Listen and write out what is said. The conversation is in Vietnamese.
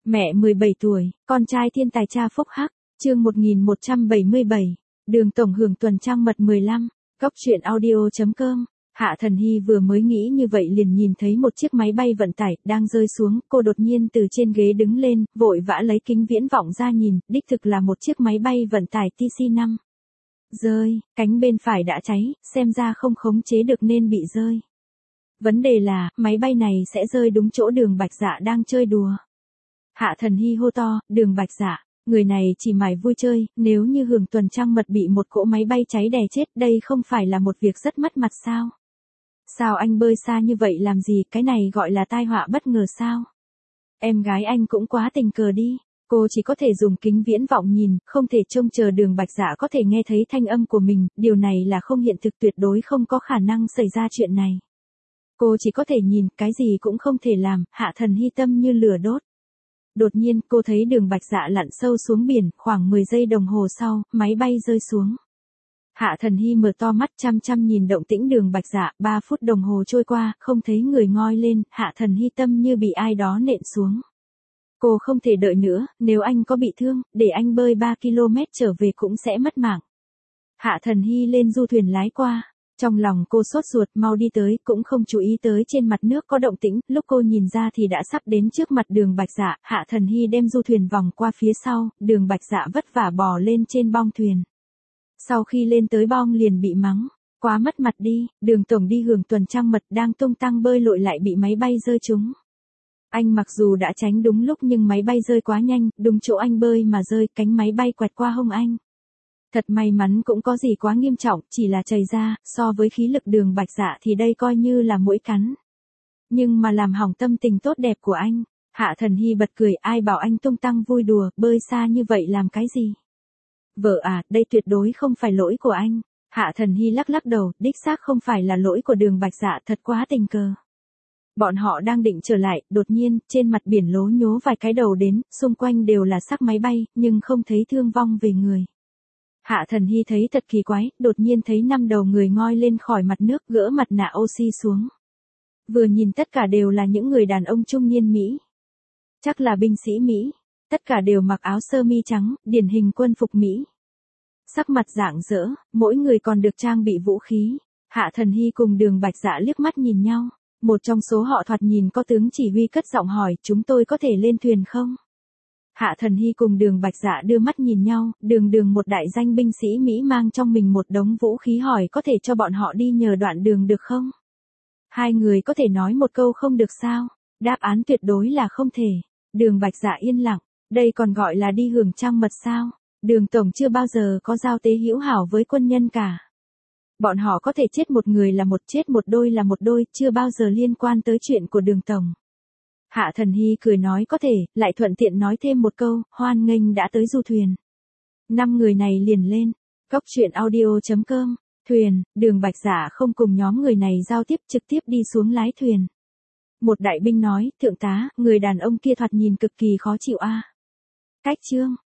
Mẹ 17 tuổi, con trai thiên tài cha phúc hắc, chương 1177, đường tổng hưởng tuần trăng mật 15, góc truyện audio.com. Hạ Thần Hy vừa mới nghĩ như vậy liền nhìn thấy một chiếc máy bay vận tải đang rơi xuống, cô đột nhiên từ trên ghế đứng lên, vội vã lấy kính viễn vọng ra nhìn, đích thực là một chiếc máy bay vận tải TC-5. Rơi, cánh bên phải đã cháy, xem ra không khống chế được nên bị rơi. Vấn đề là, máy bay này sẽ rơi đúng chỗ Đường Bạch Dạ đang chơi đùa. Hạ Thần Hy hô to, Đường Bạch Dạ, người này chỉ mải vui chơi, nếu như hưởng tuần trăng mật bị một cỗ máy bay cháy đè chết, đây không phải là một việc rất mất mặt sao? Sao anh bơi xa như vậy làm gì, cái này gọi là tai họa bất ngờ sao? Em gái anh cũng quá tình cờ đi. Cô chỉ có thể dùng kính viễn vọng nhìn, không thể trông chờ Đường Bạch Dạ có thể nghe thấy thanh âm của mình, điều này là không hiện thực, tuyệt đối không có khả năng xảy ra chuyện này. Cô chỉ có thể nhìn, cái gì cũng không thể làm, Hạ Thần Hy tâm như lửa đốt. Đột nhiên, cô thấy Đường Bạch Dạ lặn sâu xuống biển, khoảng 10 giây đồng hồ sau, máy bay rơi xuống. Hạ Thần Hy mở to mắt chăm chăm nhìn động tĩnh Đường Bạch Dạ, 3 phút đồng hồ trôi qua, không thấy người ngoi lên, Hạ Thần Hy tâm như bị ai đó nện xuống. Cô không thể đợi nữa, nếu anh có bị thương, để anh bơi 3 km trở về cũng sẽ mất mạng. Hạ Thần Hy lên du thuyền lái qua. Trong lòng cô sốt ruột, mau đi tới, cũng không chú ý tới trên mặt nước có động tĩnh, lúc cô nhìn ra thì đã sắp đến trước mặt Đường Bạch Dạ, Hạ Thần Hy đem du thuyền vòng qua phía sau, Đường Bạch Dạ vất vả bò lên trên bong thuyền. Sau khi lên tới bong liền bị mắng, quá mất mặt đi, Đường tổng đi hưởng tuần trăng mật đang tung tăng bơi lội lại bị máy bay rơi trúng. Anh mặc dù đã tránh đúng lúc nhưng máy bay rơi quá nhanh, đúng chỗ anh bơi mà rơi, cánh máy bay quẹt qua hông anh. Thật may mắn, cũng có gì quá nghiêm trọng, chỉ là chảy ra, so với khí lực Đường Bạch Dạ thì đây coi như là muỗi cắn. Nhưng mà làm hỏng tâm tình tốt đẹp của anh. Hạ Thần Hy bật cười, ai bảo anh tung tăng vui đùa, bơi xa như vậy làm cái gì? Vợ à, đây tuyệt đối không phải lỗi của anh. Hạ Thần Hy lắc lắc đầu, đích xác không phải là lỗi của Đường Bạch Dạ, thật quá tình cờ. Bọn họ đang định trở lại, đột nhiên, trên mặt biển lố nhố vài cái đầu đến, xung quanh đều là xác máy bay, nhưng không thấy thương vong về người. Hạ Thần Hy thấy thật kỳ quái, đột nhiên thấy 5 đầu người ngoi lên khỏi mặt nước, gỡ mặt nạ oxy xuống. Vừa nhìn tất cả đều là những người đàn ông trung niên Mỹ. Chắc là binh sĩ Mỹ. Tất cả đều mặc áo sơ mi trắng, điển hình quân phục Mỹ. Sắc mặt rạng rỡ, mỗi người còn được trang bị vũ khí. Hạ Thần Hy cùng Đường Bạch Dạ liếc mắt nhìn nhau. Một trong số họ thoạt nhìn có tướng chỉ huy cất giọng hỏi, chúng tôi có thể lên thuyền không? Hạ Thần Hy cùng Đường Bạch Dạ đưa mắt nhìn nhau, Đường một đại danh binh sĩ Mỹ mang trong mình một đống vũ khí hỏi có thể cho bọn họ đi nhờ đoạn đường được không? Hai người có thể nói một câu không được sao? Đáp án tuyệt đối là không thể. Đường Bạch Dạ yên lặng, đây còn gọi là đi hưởng trăng mật sao? Đường tổng chưa bao giờ có giao tế hữu hảo với quân nhân cả. Bọn họ có thể chết một người là một, chết một đôi là một đôi, chưa bao giờ liên quan tới chuyện của Đường tổng. Hạ Thần Hy cười nói có thể, lại thuận tiện nói thêm một câu, hoan nghênh đã tới du thuyền. 5 người này liền lên, góc truyện audio.com, thuyền, Đường Bạch Dạ không cùng nhóm người này giao tiếp, trực tiếp đi xuống lái thuyền. Một đại binh nói, thượng tá, người đàn ông kia thoạt nhìn cực kỳ khó chịu a. Cách trương,